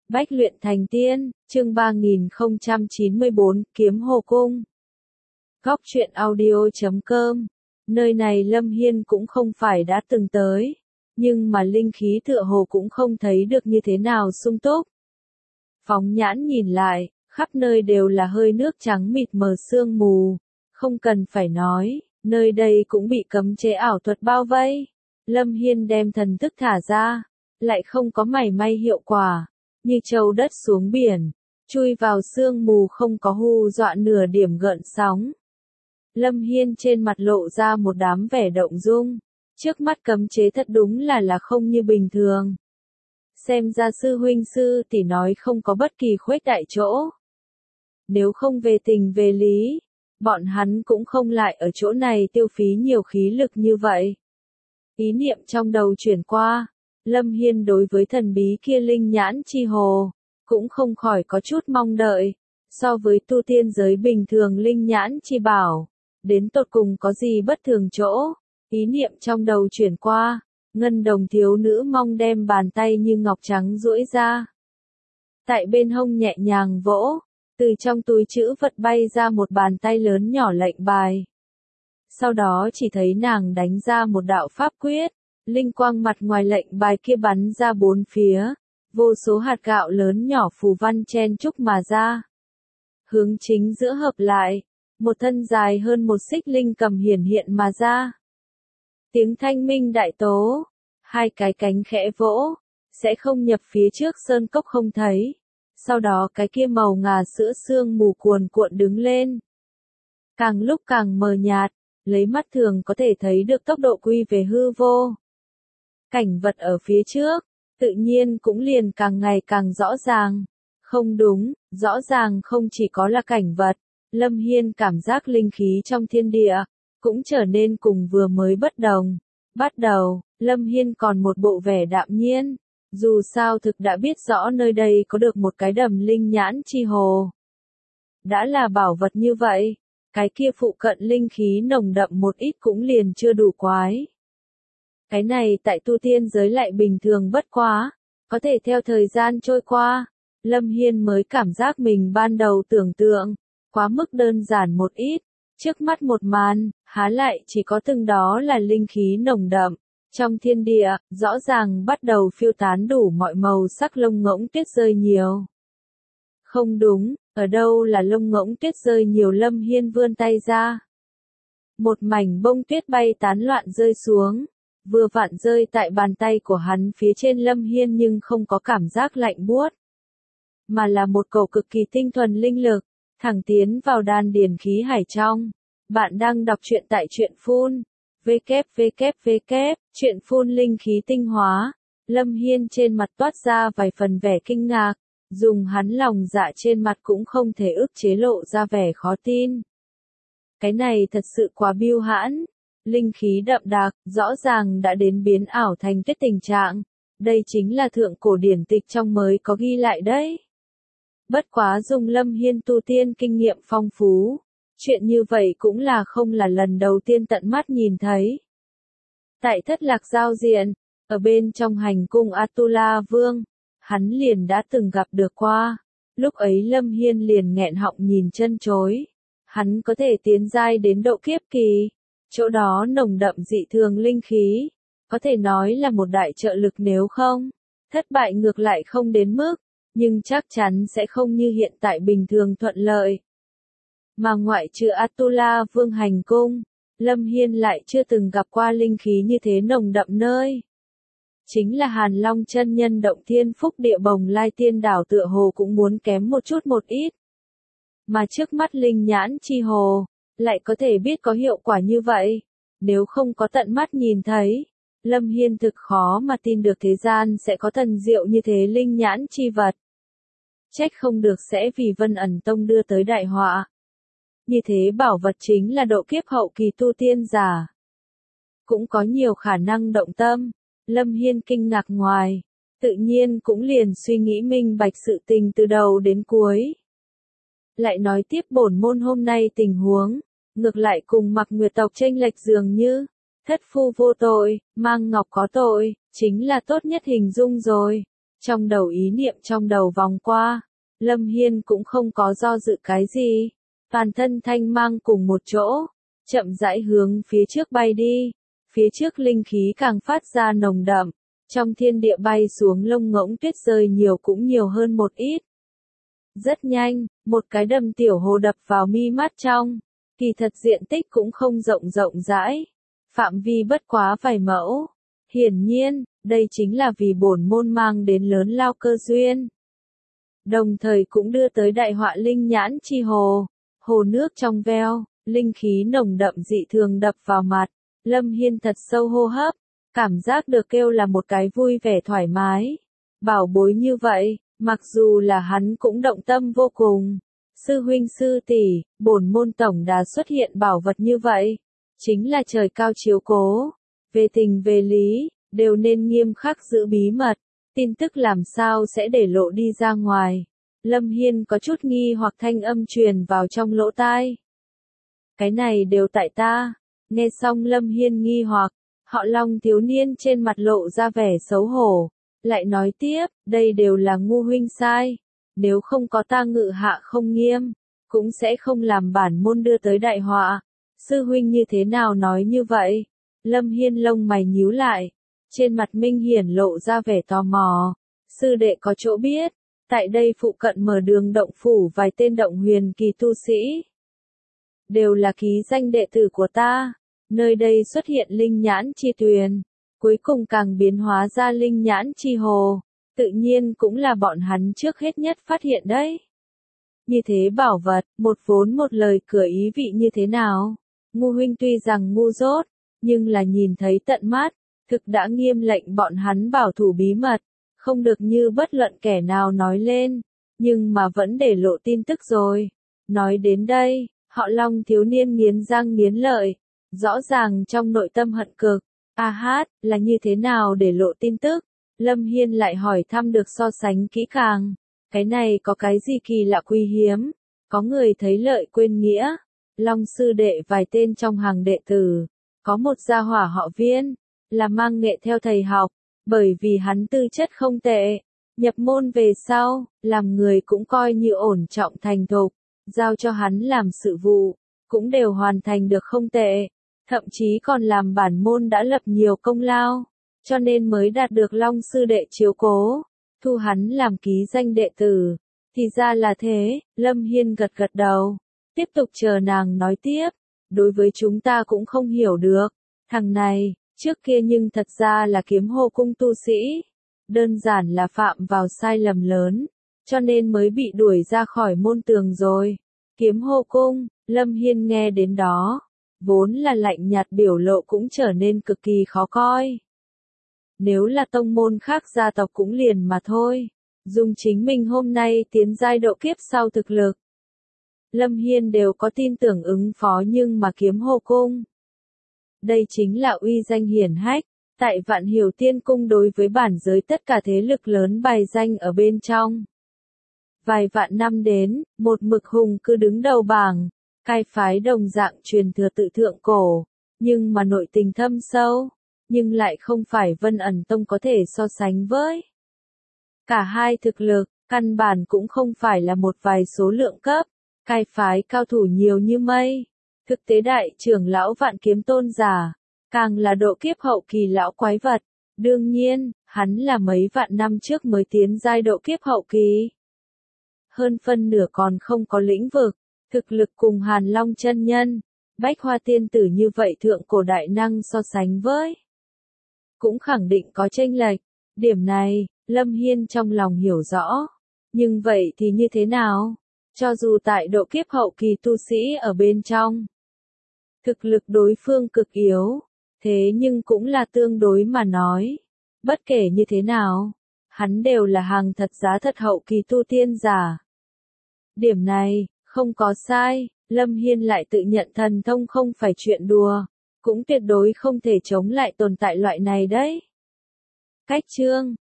Bách luyện thành tiên, chương 3094, Kiếm Hồ Cung. Góc truyện audio.com. Nơi này Lâm Hiên cũng không phải đã từng tới, nhưng mà linh khí tựa hồ cũng không thấy được như thế nào sung túc. Phóng nhãn nhìn lại, khắp nơi đều là hơi nước trắng mịt mờ sương mù, không cần phải nói, nơi đây cũng bị cấm chế ảo thuật bao vây. Lâm Hiên đem thần thức thả ra, lại không có mảy may hiệu quả, như trâu đất xuống biển, chui vào sương mù không có hù dọa nửa điểm gợn sóng. Lâm Hiên trên mặt lộ ra một đám vẻ động dung, trước mắt cấm chế thật đúng là không như bình thường. Xem ra sư huynh sư tỷ nói không có bất kỳ khuếch đại chỗ. Nếu không về tình về lý, bọn hắn cũng không lại ở chỗ này tiêu phí nhiều khí lực như vậy. Ý niệm trong đầu chuyển qua, Lâm Hiên đối với thần bí kia linh nhãn chi hồ, cũng không khỏi có chút mong đợi, so với tu tiên giới bình thường linh nhãn chi bảo, đến tột cùng có gì bất thường chỗ. Ý niệm trong đầu chuyển qua, ngân đồng thiếu nữ mong đem bàn tay như ngọc trắng duỗi ra. Tại bên hông nhẹ nhàng vỗ, từ trong túi trữ vật bay ra một bàn tay lớn nhỏ lệnh bài. Sau đó chỉ thấy nàng đánh ra một đạo pháp quyết, linh quang mặt ngoài lệnh bài kia bắn ra bốn phía, vô số hạt gạo lớn nhỏ phù văn chen chúc mà ra. Hướng chính giữa hợp lại, một thân dài hơn một xích linh cầm hiển hiện mà ra. Tiếng thanh minh đại tố, hai cái cánh khẽ vỗ, sẽ không nhập phía trước sơn cốc không thấy. Sau đó cái kia màu ngà sữa sương mù cuồn cuộn đứng lên. Càng lúc càng mờ nhạt, lấy mắt thường có thể thấy được tốc độ quy về hư vô. Cảnh vật ở phía trước, tự nhiên cũng liền càng ngày càng rõ ràng. Không đúng, rõ ràng không chỉ có là cảnh vật, Lâm Hiên cảm giác linh khí trong thiên địa, cũng trở nên cùng vừa mới bất đồng. Bắt đầu, Lâm Hiên còn một bộ vẻ đạm nhiên, dù sao thực đã biết rõ nơi đây có được một cái đầm linh nhãn chi hồ. Đã là bảo vật như vậy, cái kia phụ cận linh khí nồng đậm một ít cũng liền chưa đủ quái. Cái này tại tu tiên giới lại bình thường bất quá, có thể theo thời gian trôi qua, Lâm Hiên mới cảm giác mình ban đầu tưởng tượng, quá mức đơn giản một ít, trước mắt một màn, há lại chỉ có từng đó là linh khí nồng đậm, trong thiên địa, rõ ràng bắt đầu phiêu tán đủ mọi màu sắc lông ngỗng tuyết rơi nhiều. Không đúng, ở đâu là lông ngỗng tuyết rơi nhiều? Lâm Hiên vươn tay ra. Một mảnh bông tuyết bay tán loạn rơi xuống. Vừa vặn rơi tại bàn tay của hắn phía trên. Lâm Hiên nhưng không có cảm giác lạnh buốt, mà là một cầu cực kỳ tinh thuần linh lực, thẳng tiến vào đan điền khí hải trong. Bạn đang đọc truyện tại truyện phun, www, truyện phun linh khí tinh hóa. Lâm Hiên trên mặt toát ra vài phần vẻ kinh ngạc, dùng hắn lòng dạ trên mặt cũng không thể ức chế lộ ra vẻ khó tin. Cái này thật sự quá biêu hãn. Linh khí đậm đặc, rõ ràng đã đến biến ảo thành tuyết tình trạng. Đây chính là thượng cổ điển tịch trong mới có ghi lại đấy. Bất quá dùng Lâm Hiên tu tiên kinh nghiệm phong phú, chuyện như vậy cũng là không là lần đầu tiên tận mắt nhìn thấy. Tại Thất Lạc giao diện, ở bên trong hành cung Atula Vương, hắn liền đã từng gặp được qua. Lúc ấy Lâm Hiên liền nghẹn họng nhìn chân chối. Hắn có thể tiến giai đến độ kiếp kỳ. Chỗ đó nồng đậm dị thường linh khí, có thể nói là một đại trợ lực, nếu không, thất bại ngược lại không đến mức, nhưng chắc chắn sẽ không như hiện tại bình thường thuận lợi. Mà ngoại trừ Atula Vương hành cung, Lâm Hiên lại chưa từng gặp qua linh khí như thế nồng đậm nơi. Chính là Hàn Long chân nhân động thiên phúc địa Bồng Lai Tiên đảo tựa hồ cũng muốn kém một chút một ít. Mà trước mắt linh nhãn chi hồ, lại có thể biết có hiệu quả như vậy. Nếu không có tận mắt nhìn thấy, Lâm Hiên thực khó mà tin được thế gian sẽ có thần diệu như thế linh nhãn chi vật. Trách không được sẽ vì Vân Ẩn Tông đưa tới đại họa. Như thế bảo vật chính là độ kiếp hậu kỳ tu tiên giả. Cũng có nhiều khả năng động tâm. Lâm Hiên kinh ngạc ngoài, tự nhiên cũng liền suy nghĩ minh bạch sự tình từ đầu đến cuối. Lại nói tiếp bổn môn hôm nay tình huống, ngược lại cùng Mặc Nguyệt tộc chênh lệch dường như, thất phu vô tội, mang ngọc có tội, chính là tốt nhất hình dung rồi. Trong đầu ý niệm trong đầu vòng qua, Lâm Hiên cũng không có do dự cái gì, toàn thân thanh mang cùng một chỗ, chậm rãi hướng phía trước bay đi, phía trước linh khí càng phát ra nồng đậm, trong thiên địa bay xuống lông ngỗng tuyết rơi nhiều cũng nhiều hơn một ít. Rất nhanh, một cái đầm tiểu hồ đập vào mi mắt trong, kỳ thật diện tích cũng không rộng rãi, phạm vi bất quá vài mẫu. Hiển nhiên, đây chính là vì bổn môn mang đến lớn lao cơ duyên. Đồng thời cũng đưa tới đại họa linh nhãn chi hồ, hồ nước trong veo, linh khí nồng đậm dị thường đập vào mặt, Lâm Hiên thật sâu hô hấp, cảm giác được kêu là một cái vui vẻ thoải mái. Bảo bối như vậy, mặc dù là hắn cũng động tâm vô cùng. Sư huynh sư tỷ, bổn môn tổng đã xuất hiện bảo vật như vậy, chính là trời cao chiếu cố, về tình về lý, đều nên nghiêm khắc giữ bí mật, tin tức làm sao sẽ để lộ đi ra ngoài. Lâm Hiên có chút nghi hoặc thanh âm truyền vào trong lỗ tai. Cái này đều tại ta. Nghe xong Lâm Hiên nghi hoặc, họ Long thiếu niên trên mặt lộ ra vẻ xấu hổ, lại nói tiếp, đây đều là ngu huynh sai, nếu không có ta ngự hạ không nghiêm, cũng sẽ không làm bản môn đưa tới đại họa. Sư huynh như thế nào nói như vậy? Lâm Hiên lông mày nhíu lại, trên mặt minh hiển lộ ra vẻ tò mò. Sư đệ có chỗ biết, tại đây phụ cận mở đường động phủ vài tên động huyền kỳ tu sĩ, đều là ký danh đệ tử của ta. Nơi đây xuất hiện linh nhãn chi tuyền, cuối cùng càng biến hóa ra linh nhãn chi hồ, tự nhiên cũng là bọn hắn trước hết nhất phát hiện đấy. Như thế bảo vật, một vốn một lời cửa ý vị như thế nào? Ngu huynh tuy rằng ngu dốt, nhưng là nhìn thấy tận mắt, thực đã nghiêm lệnh bọn hắn bảo thủ bí mật, không được như bất luận kẻ nào nói lên, nhưng mà vẫn để lộ tin tức rồi. Nói đến đây, họ Long thiếu niên nghiến răng nghiến lợi, rõ ràng trong nội tâm hận cực. A hát, là như thế nào để lộ tin tức? Lâm Hiên lại hỏi thăm được so sánh kỹ càng. Cái này có cái gì kỳ lạ quý hiếm? Có người thấy lợi quên nghĩa. Long sư đệ vài tên trong hàng đệ tử. Có một gia hỏa họ Viên, là mang nghệ theo thầy học, bởi vì hắn tư chất không tệ. Nhập môn về sau, làm người cũng coi như ổn trọng thành thục, giao cho hắn làm sự vụ, cũng đều hoàn thành được không tệ. Thậm chí còn làm bản môn đã lập nhiều công lao, cho nên mới đạt được Long sư đệ chiếu cố, thu hắn làm ký danh đệ tử. Thì ra là thế, Lâm Hiên gật gật đầu, tiếp tục chờ nàng nói tiếp. Đối với chúng ta cũng không hiểu được, thằng này, trước kia nhưng thật ra là kiếm hồ cung tu sĩ, đơn giản là phạm vào sai lầm lớn, cho nên mới bị đuổi ra khỏi môn tường rồi. Kiếm hồ cung, Lâm Hiên nghe đến đó, vốn là lạnh nhạt biểu lộ cũng trở nên cực kỳ khó coi. Nếu là tông môn khác gia tộc cũng liền mà thôi, dùng chính mình hôm nay tiến giai độ kiếp sau thực lực, Lâm Hiên đều có tin tưởng ứng phó, nhưng mà kiếm hồ cung, đây chính là uy danh hiển hách, tại Vạn Hiểu Tiên cung đối với bản giới tất cả thế lực lớn bài danh ở bên trong. Vài vạn năm đến, một mực hùng cứ đứng đầu bảng, cai phái đồng dạng truyền thừa tự thượng cổ, nhưng mà nội tình thâm sâu, nhưng lại không phải Vân Ẩn Tông có thể so sánh với. Cả hai thực lực, căn bản cũng không phải là một vài số lượng cấp, cai phái cao thủ nhiều như mây. Thực tế đại trưởng lão Vạn Kiếm Tôn giả, càng là độ kiếp hậu kỳ lão quái vật. Đương nhiên, hắn là mấy vạn năm trước mới tiến giai độ kiếp hậu kỳ. Hơn phân nửa còn không có lĩnh vực, thực lực cùng Hàn Long chân nhân, Bách Hoa tiên tử như vậy thượng cổ đại năng so sánh với, cũng khẳng định có chênh lệch. Điểm này, Lâm Hiên trong lòng hiểu rõ. Nhưng vậy thì như thế nào? Cho dù tại độ kiếp hậu kỳ tu sĩ ở bên trong, thực lực đối phương cực yếu, thế nhưng cũng là tương đối mà nói. Bất kể như thế nào, hắn đều là hàng thật giá thật hậu kỳ tu tiên giả. Điểm này, không có sai, Lâm Hiên lại tự nhận thần thông không phải chuyện đùa, cũng tuyệt đối không thể chống lại tồn tại loại này đấy. Cách chương